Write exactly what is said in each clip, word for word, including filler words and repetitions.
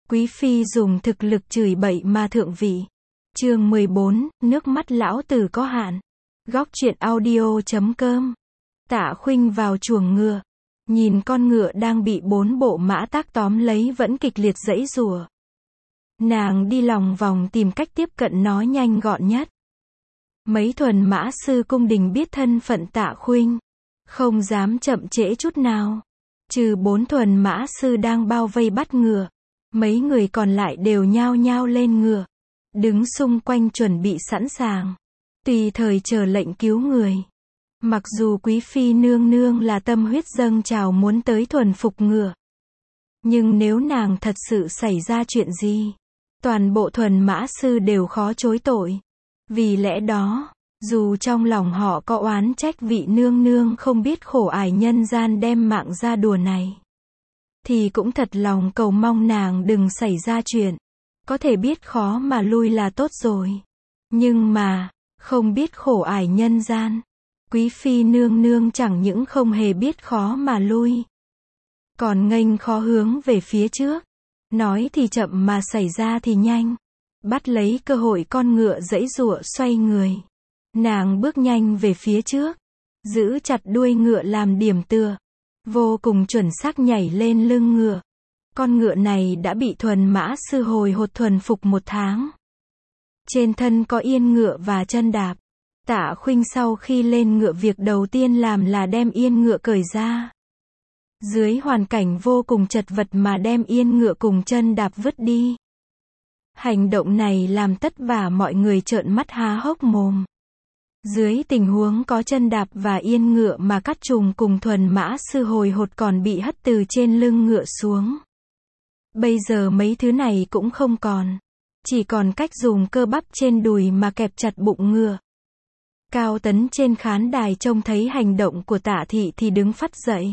Quý phi dùng thực lực chửi bậy mà thượng vị. Chương mười bốn, nước mắt lão tử có hạn. Góc truyện audio chấm com. Tạ Khuynh vào chuồng ngựa, nhìn con ngựa đang bị bốn bộ mã tác tóm lấy vẫn kịch liệt giãy giụa. Nàng đi lòng vòng tìm cách tiếp cận nó nhanh gọn nhất. Mấy thuần mã sư cung đình biết thân phận Tạ Khuynh, không dám chậm trễ chút nào. Trừ bốn thuần mã sư đang bao vây bắt ngựa, mấy người còn lại đều nhao nhao lên ngựa, đứng xung quanh chuẩn bị sẵn sàng, tùy thời chờ lệnh cứu người. Mặc dù quý phi nương nương là tâm huyết dâng trào muốn tới thuần phục ngựa, nhưng nếu nàng thật sự xảy ra chuyện gì, toàn bộ thuần mã sư đều khó chối tội. Vì lẽ đó, dù trong lòng họ có oán trách vị nương nương không biết khổ ải nhân gian đem mạng ra đùa này, thì cũng thật lòng cầu mong nàng đừng xảy ra chuyện. Có thể biết khó mà lui là tốt rồi. Nhưng mà, không biết khổ ải nhân gian. Quý phi nương nương chẳng những không hề biết khó mà lui, còn nghênh khó hướng về phía trước. Nói thì chậm mà xảy ra thì nhanh. Bắt lấy cơ hội con ngựa giãy giụa xoay người, nàng bước nhanh về phía trước, giữ chặt đuôi ngựa làm điểm tựa, vô cùng chuẩn xác nhảy lên lưng ngựa. Con ngựa này đã bị thuần mã sư hồi hột thuần phục một tháng. Trên thân có yên ngựa và chân đạp. Tạ Khuynh sau khi lên ngựa việc đầu tiên làm là đem yên ngựa cởi ra. Dưới hoàn cảnh vô cùng chật vật mà đem yên ngựa cùng chân đạp vứt đi. Hành động này làm tất cả mọi người trợn mắt há hốc mồm. Dưới tình huống có chân đạp và yên ngựa mà cắt trùng cùng thuần mã sư hồi hột còn bị hất từ trên lưng ngựa xuống. Bây giờ mấy thứ này cũng không còn. Chỉ còn cách dùng cơ bắp trên đùi mà kẹp chặt bụng ngựa. Cao Tấn trên khán đài trông thấy hành động của Tạ thị thì đứng phắt dậy.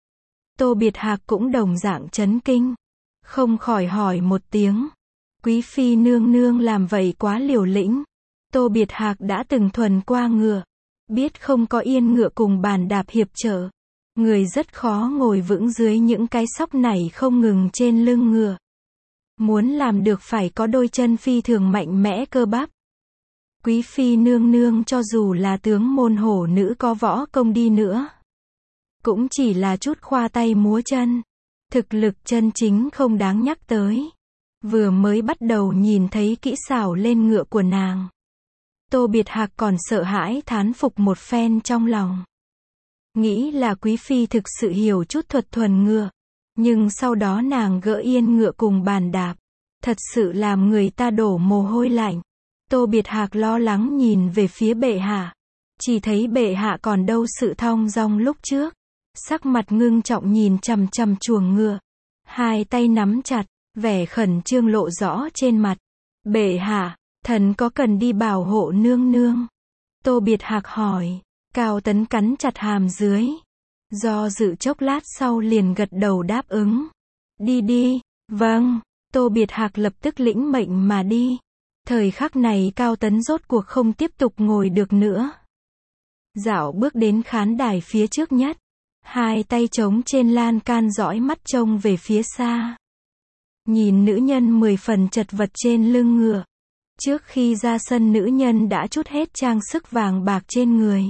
Tô Biệt Hạc cũng đồng dạng chấn kinh. Không khỏi hỏi một tiếng. Quý phi nương nương làm vậy quá liều lĩnh. Tô Biệt Hạc đã từng thuần qua ngựa, biết không có yên ngựa cùng bàn đạp hiệp trợ, người rất khó ngồi vững dưới những cái xóc này không ngừng trên lưng ngựa. Muốn làm được phải có đôi chân phi thường mạnh mẽ cơ bắp. Quý phi nương nương cho dù là tướng môn hổ nữ có võ công đi nữa, cũng chỉ là chút khoa tay múa chân. Thực lực chân chính không đáng nhắc tới. Vừa mới bắt đầu nhìn thấy kỹ xảo lên ngựa của nàng, Tô Biệt Hạc còn sợ hãi thán phục một phen trong lòng. Nghĩ là quý phi thực sự hiểu chút thuật thuần ngựa. Nhưng sau đó nàng gỡ yên ngựa cùng bàn đạp, thật sự làm người ta đổ mồ hôi lạnh. Tô Biệt Hạc lo lắng nhìn về phía bệ hạ. Chỉ thấy bệ hạ còn đâu sự thong dong lúc trước. Sắc mặt ngưng trọng nhìn chằm chằm chuồng ngựa. Hai tay nắm chặt, vẻ khẩn trương lộ rõ trên mặt. Bệ hạ, thần có cần đi bảo hộ nương nương? Tô Biệt Hạc hỏi. Cao Tấn cắn chặt hàm dưới. Do dự chốc lát sau liền gật đầu đáp ứng. Đi đi. Vâng. Tô Biệt Hạc lập tức lĩnh mệnh mà đi. Thời khắc này Cao Tấn rốt cuộc không tiếp tục ngồi được nữa. Dạo bước đến khán đài phía trước nhất. Hai tay trống trên lan can dõi mắt trông về phía xa. Nhìn nữ nhân mười phần chật vật trên lưng ngựa. Trước khi ra sân nữ nhân đã trút hết trang sức vàng bạc trên người.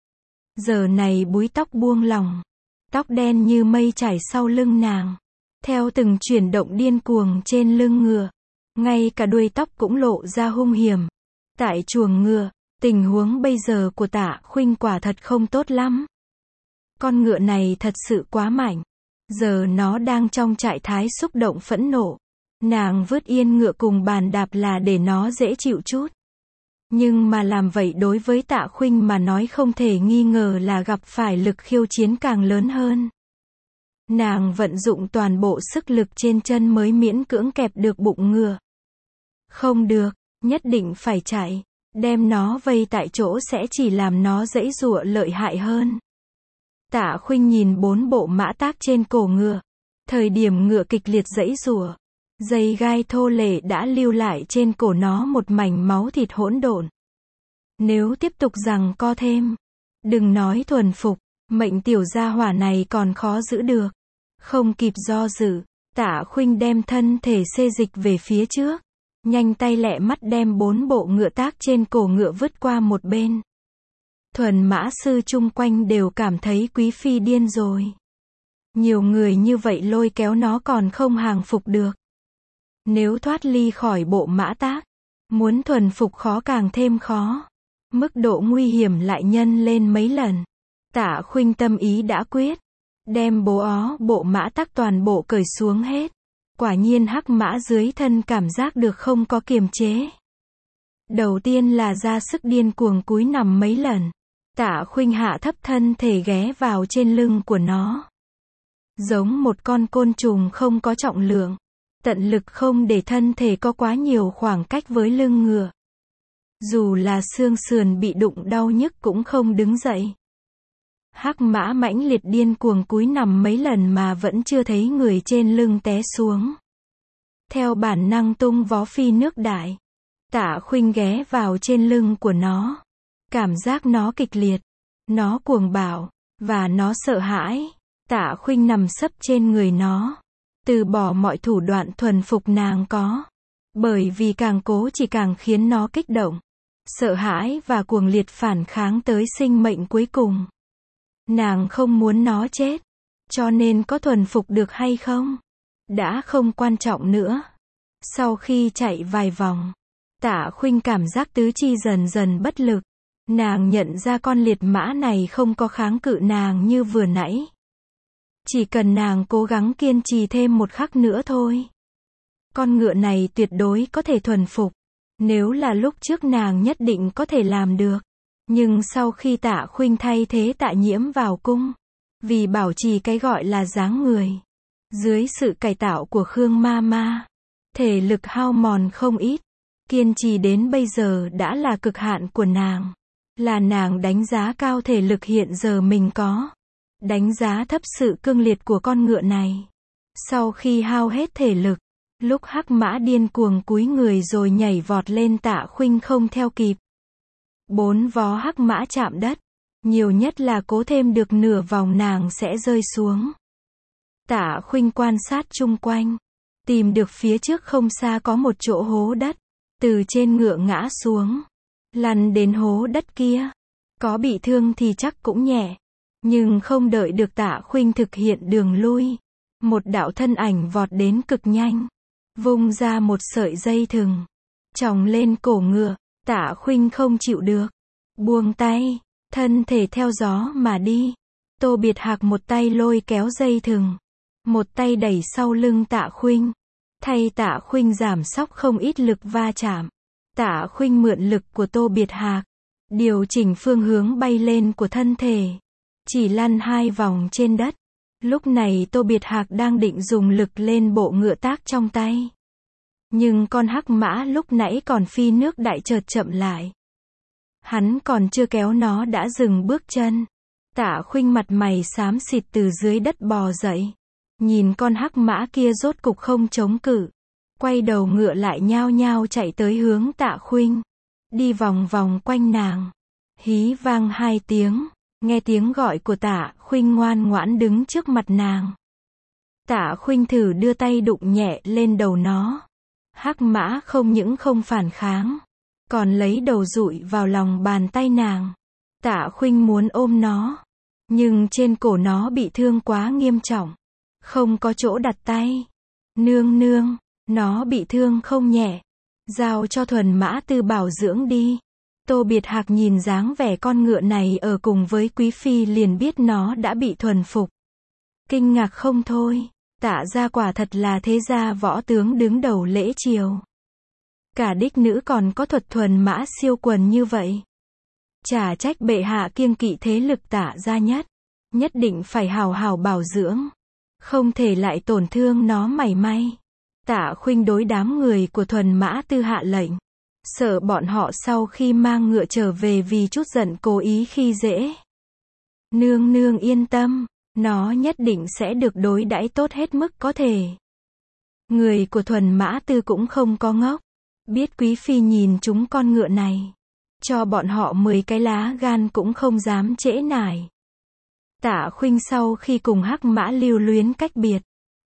Giờ này búi tóc buông lỏng. Tóc đen như mây chảy sau lưng nàng. Theo từng chuyển động điên cuồng trên lưng ngựa. Ngay cả đuôi tóc cũng lộ ra hung hiểm. Tại chuồng ngựa, tình huống bây giờ của Tạ Khuynh quả thật không tốt lắm. Con ngựa này thật sự quá mạnh. Giờ nó đang trong trạng thái xúc động phẫn nộ. Nàng vứt yên ngựa cùng bàn đạp là để nó dễ chịu chút. Nhưng mà làm vậy đối với Tạ Khuynh mà nói không thể nghi ngờ là gặp phải lực khiêu chiến càng lớn hơn. Nàng vận dụng toàn bộ sức lực trên chân mới miễn cưỡng kẹp được bụng ngựa. Không được, nhất định phải chạy. Đem nó vây tại chỗ sẽ chỉ làm nó giãy giụa lợi hại hơn. Tạ Khuynh nhìn bốn bộ mã tác trên cổ ngựa. Thời điểm ngựa kịch liệt giãy giụa, dây gai thô lệ đã lưu lại trên cổ nó một mảnh máu thịt hỗn độn. Nếu tiếp tục giằng co thêm, đừng nói thuần phục, mệnh tiểu gia hỏa này còn khó giữ được. Không kịp do dự, Tạ Khuynh đem thân thể xê dịch về phía trước, nhanh tay lẹ mắt đem bốn bộ ngựa tác trên cổ ngựa vứt qua một bên. Thuần mã sư chung quanh đều cảm thấy quý phi điên rồi. Nhiều người như vậy lôi kéo nó còn không hàng phục được. Nếu thoát ly khỏi bộ mã tác, muốn thuần phục khó càng thêm khó. Mức độ nguy hiểm lại nhân lên mấy lần. Tạ Khuynh tâm ý đã quyết, đem bố ó bộ mã tác toàn bộ cởi xuống hết. Quả nhiên hắc mã dưới thân cảm giác được không có kiềm chế. Đầu tiên là ra sức điên cuồng cúi nằm mấy lần. Tạ Khuynh hạ thấp thân thể ghé vào trên lưng của nó. Giống một con côn trùng không có trọng lượng. Tận lực không để thân thể có quá nhiều khoảng cách với lưng ngựa. Dù là xương sườn bị đụng đau nhức cũng không đứng dậy. Hắc mã mãnh liệt điên cuồng cúi nằm mấy lần mà vẫn chưa thấy người trên lưng té xuống. Theo bản năng tung vó phi nước đại. Tạ Khuynh ghé vào trên lưng của nó. Cảm giác nó kịch liệt. Nó cuồng bạo. Và nó sợ hãi. Tạ Khuynh nằm sấp trên người nó. Từ bỏ mọi thủ đoạn thuần phục nàng có. Bởi vì càng cố chỉ càng khiến nó kích động. Sợ hãi và cuồng liệt phản kháng tới sinh mệnh cuối cùng. Nàng không muốn nó chết. Cho nên có thuần phục được hay không? Đã không quan trọng nữa. Sau khi chạy vài vòng, Tạ Khuynh cảm giác tứ chi dần dần bất lực. Nàng nhận ra con liệt mã này không có kháng cự nàng như vừa nãy. Chỉ cần nàng cố gắng kiên trì thêm một khắc nữa thôi. Con ngựa này tuyệt đối có thể thuần phục. Nếu là lúc trước nàng nhất định có thể làm được. Nhưng sau khi Tạ Khuynh thay thế Tạ Nhiễm vào cung, vì bảo trì cái gọi là dáng người, dưới sự cải tạo của Khương ma ma, thể lực hao mòn không ít. Kiên trì đến bây giờ đã là cực hạn của nàng. Là nàng đánh giá cao thể lực hiện giờ mình có. Đánh giá thấp sự cương liệt của con ngựa này. Sau khi hao hết thể lực, lúc hắc mã điên cuồng cúi người rồi nhảy vọt lên, Tạ Khuynh không theo kịp. Bốn vó hắc mã chạm đất. Nhiều nhất là cố thêm được nửa vòng nàng sẽ rơi xuống. Tạ Khuynh quan sát chung quanh. Tìm được phía trước không xa có một chỗ hố đất. Từ trên ngựa ngã xuống. Lăn đến hố đất kia. Có bị thương thì chắc cũng nhẹ. Nhưng không đợi được Tạ Khuynh thực hiện đường lui. Một đạo thân ảnh vọt đến cực nhanh. Vung ra một sợi dây thừng. Chòng lên cổ ngựa. Tạ Khuynh không chịu được. Buông tay. Thân thể theo gió mà đi. Tô Biệt Hạc một tay lôi kéo dây thừng. Một tay đẩy sau lưng Tạ Khuynh. Thay Tạ Khuynh giảm sóc không ít lực va chạm. Tạ Khuynh mượn lực của Tô Biệt Hạc. Điều chỉnh phương hướng bay lên của thân thể. Chỉ lăn hai vòng trên đất. Lúc này Tô Biệt Hạc đang định dùng lực lên bộ ngựa tác trong tay. Nhưng con hắc mã lúc nãy còn phi nước đại chợt chậm lại. Hắn còn chưa kéo nó đã dừng bước chân. Tạ Khuynh mặt mày xám xịt từ dưới đất bò dậy. Nhìn con hắc mã kia rốt cục không chống cự. Quay đầu ngựa lại nhao nhao chạy tới hướng Tạ Khuynh. Đi vòng vòng quanh nàng. Hí vang hai tiếng. Nghe tiếng gọi của Tạ Khuynh ngoan ngoãn đứng trước mặt nàng. Tạ Khuynh thử đưa tay đụng nhẹ lên đầu nó. Hắc mã không những không phản kháng, còn lấy đầu dụi vào lòng bàn tay nàng. Tạ Khuynh muốn ôm nó, nhưng trên cổ nó bị thương quá nghiêm trọng, không có chỗ đặt tay. Nương nương, nó bị thương không nhẹ, giao cho Thuần Mã Tư bảo dưỡng đi. Tô Biệt Hạc nhìn dáng vẻ con ngựa này ở cùng với quý phi liền biết nó đã bị thuần phục. Kinh ngạc không thôi. Tạ gia quả thật là thế gia võ tướng đứng đầu lễ triều. Cả đích nữ còn có thuật thuần mã siêu quần như vậy. Chả trách bệ hạ kiêng kỵ thế lực Tạ gia nhất. Nhất định phải hào hào bảo dưỡng. Không thể lại tổn thương nó mảy may. Tạ Khuynh đối đám người của Thuần Mã Tư hạ lệnh. Sợ bọn họ sau khi mang ngựa trở về vì chút giận cố ý khi dễ. Nương nương yên tâm. Nó nhất định sẽ được đối đãi tốt hết mức có thể. Người của Thuần Mã Tư cũng không có ngốc. Biết quý phi nhìn chúng con ngựa này. Cho bọn họ mười cái lá gan cũng không dám trễ nải. Tạ Khuynh sau khi cùng hắc mã lưu luyến cách biệt.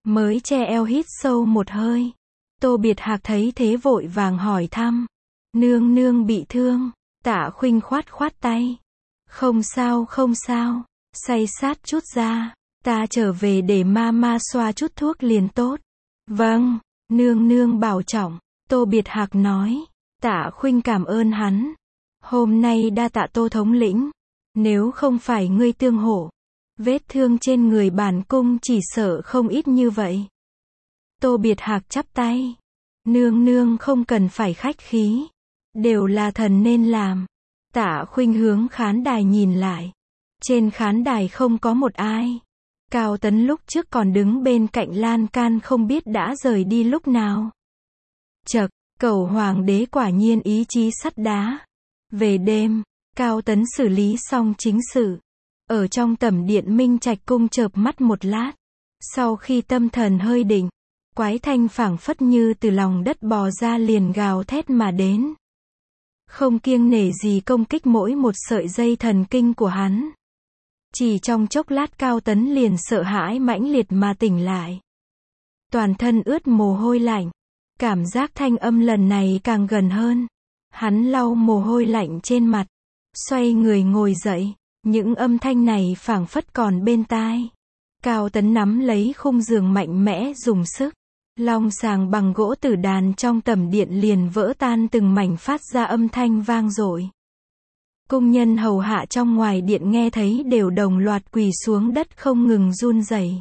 Mới che eo hít sâu một hơi. Tô Biệt Hạc thấy thế vội vàng hỏi thăm. Nương nương bị thương. Tạ Khuynh khoát khoát tay. Không sao không sao. Say sát chút ra. Ta trở về để ma ma xoa chút thuốc liền tốt. Vâng, nương nương bảo trọng. Tô Biệt Hạc nói. Tạ Khuynh cảm ơn hắn. Hôm nay đa tạ Tô thống lĩnh. Nếu không phải ngươi tương hộ, vết thương trên người bản cung chỉ sợ không ít như vậy. Tô Biệt Hạc chắp tay. Nương nương không cần phải khách khí. Đều là thần nên làm. Tạ Khuynh hướng khán đài nhìn lại. Trên khán đài không có một ai. Cao Tấn lúc trước còn đứng bên cạnh lan can không biết đã rời đi lúc nào. Chậc, Cẩu hoàng đế quả nhiên ý chí sắt đá. Về đêm, Cao Tấn xử lý xong chính sự. Ở trong tẩm điện Minh Trạch cung chợp mắt một lát. Sau khi tâm thần hơi định, quái thanh phảng phất như từ lòng đất bò ra liền gào thét mà đến. Không kiêng nể gì công kích mỗi một sợi dây thần kinh của hắn. Chỉ trong chốc lát Cao Tấn liền sợ hãi mãnh liệt mà tỉnh lại. Toàn thân ướt mồ hôi lạnh. Cảm giác thanh âm lần này càng gần hơn. Hắn lau mồ hôi lạnh trên mặt. Xoay người ngồi dậy. Những âm thanh này phảng phất còn bên tai. Cao Tấn nắm lấy khung giường mạnh mẽ dùng sức. Long sàng bằng gỗ tử đàn trong tẩm điện liền vỡ tan từng mảnh phát ra âm thanh vang dội. Cung nhân hầu hạ trong ngoài điện nghe thấy đều đồng loạt quỳ xuống đất không ngừng run rẩy.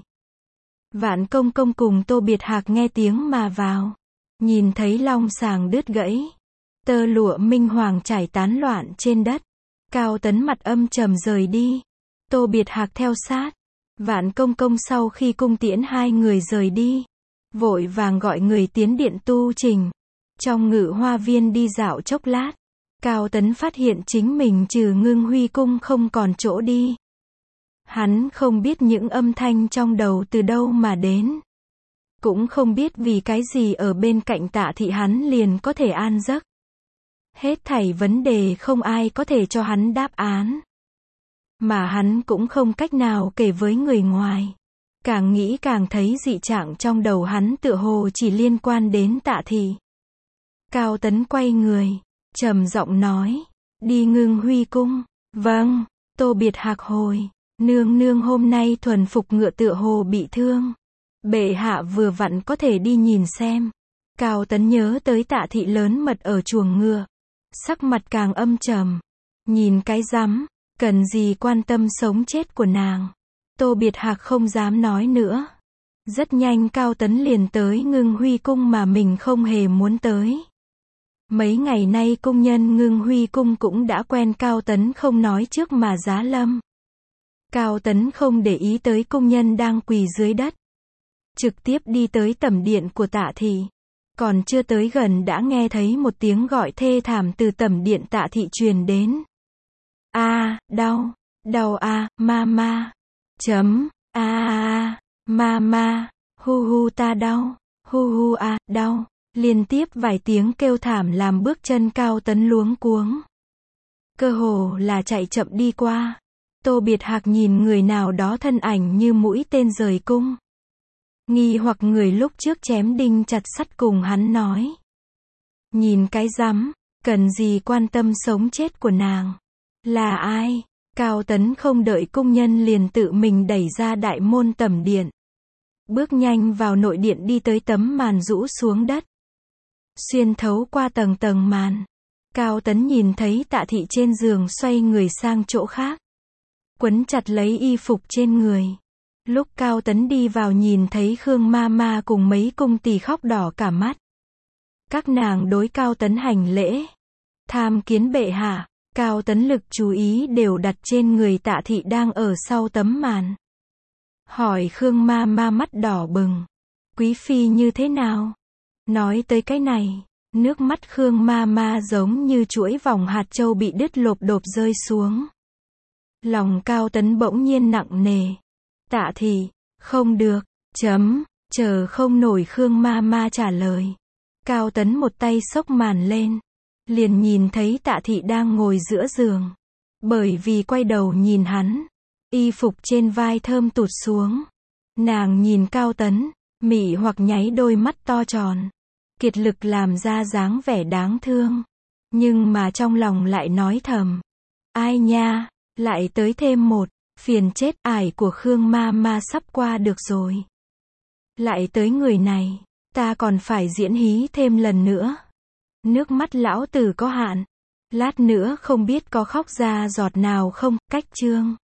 Vạn Công Công cùng Tô Biệt Hạc nghe tiếng mà vào. Nhìn thấy long sàng đứt gãy. Tơ lụa minh hoàng trải tán loạn trên đất. Cao Tấn mặt âm trầm rời đi. Tô Biệt Hạc theo sát. Vạn Công Công sau khi cung tiễn hai người rời đi. Vội vàng gọi người tiến điện tu trình. Trong ngự hoa viên đi dạo chốc lát. Cao Tấn phát hiện chính mình trừ Ngưng Huy cung không còn chỗ đi. Hắn không biết những âm thanh trong đầu từ đâu mà đến. Cũng không biết vì cái gì ở bên cạnh Tạ Thị hắn liền có thể an giấc. Hết thảy vấn đề không ai có thể cho hắn đáp án. Mà hắn cũng không cách nào kể với người ngoài. Càng nghĩ càng thấy dị trạng trong đầu hắn tựa hồ chỉ liên quan đến Tạ Thị. Cao Tấn quay người, trầm giọng nói, đi Ngưng Huy cung. Vâng. Tô Biệt Hạc hồi, nương nương hôm nay thuần phục ngựa tựa hồ bị thương. Bệ hạ vừa vặn có thể đi nhìn xem. Cao Tấn nhớ tới Tạ Thị lớn mật ở chuồng ngựa. Sắc mặt càng âm trầm. Nhìn cái rắm, cần gì quan tâm sống chết của nàng. Tô Biệt Hạc không dám nói nữa. Rất nhanh Cao Tấn liền tới Ngưng Huy cung mà mình không hề muốn tới. Mấy ngày nay cung nhân Ngưng Huy cung cũng đã quen Cao Tấn không nói trước mà giá lâm. Cao Tấn không để ý tới cung nhân đang quỳ dưới đất. Trực tiếp đi tới tẩm điện của Tạ Thị. Còn chưa tới gần đã nghe thấy một tiếng gọi thê thảm từ tẩm điện Tạ Thị truyền đến. A, à, đau, đau a, à, ma ma. Chấm, a a, ma ma, hu hu ta đau, hu hu a, à, đau. Liên tiếp vài tiếng kêu thảm làm bước chân Cao Tấn luống cuống. Cơ hồ là chạy chậm đi qua. Tô Biệt Hạc nhìn người nào đó thân ảnh như mũi tên rời cung. Nghi hoặc người lúc trước chém đinh chặt sắt cùng hắn nói. Nhìn cái rắm, cần gì quan tâm sống chết của nàng. Là ai? Cao Tấn không đợi cung nhân liền tự mình đẩy ra đại môn tẩm điện. Bước nhanh vào nội điện đi tới tấm màn rũ xuống đất. Xuyên thấu qua tầng tầng màn. Cao Tấn nhìn thấy Tạ Thị trên giường xoay người sang chỗ khác. Quấn chặt lấy y phục trên người. Lúc Cao Tấn đi vào nhìn thấy Khương ma ma cùng mấy cung tỳ khóc đỏ cả mắt. Các nàng đối Cao Tấn hành lễ. Tham kiến bệ hạ. Cao Tấn lực chú ý đều đặt trên người Tạ Thị đang ở sau tấm màn. Hỏi Khương ma ma mắt đỏ bừng. Quý phi như thế nào? Nói tới cái này, nước mắt Khương ma ma giống như chuỗi vòng hạt châu bị đứt lộp độp rơi xuống. Lòng Cao Tấn bỗng nhiên nặng nề. Tạ Thị, không được, chấm, chờ không nổi Khương ma ma trả lời. Cao Tấn một tay xốc màn lên. Liền nhìn thấy Tạ Thị đang ngồi giữa giường. Bởi vì quay đầu nhìn hắn, y phục trên vai thơm tụt xuống. Nàng nhìn Cao Tấn, Mị hoặc nháy đôi mắt to tròn, kiệt lực làm ra dáng vẻ đáng thương. Nhưng mà trong lòng lại nói thầm. Ai nha, lại tới thêm một, phiền chết, ải của Khương ma ma sắp qua được rồi. Lại tới người này, ta còn phải diễn hí thêm lần nữa. Nước mắt lão tử có hạn. Lát nữa không biết có khóc ra giọt nào không, cách chương.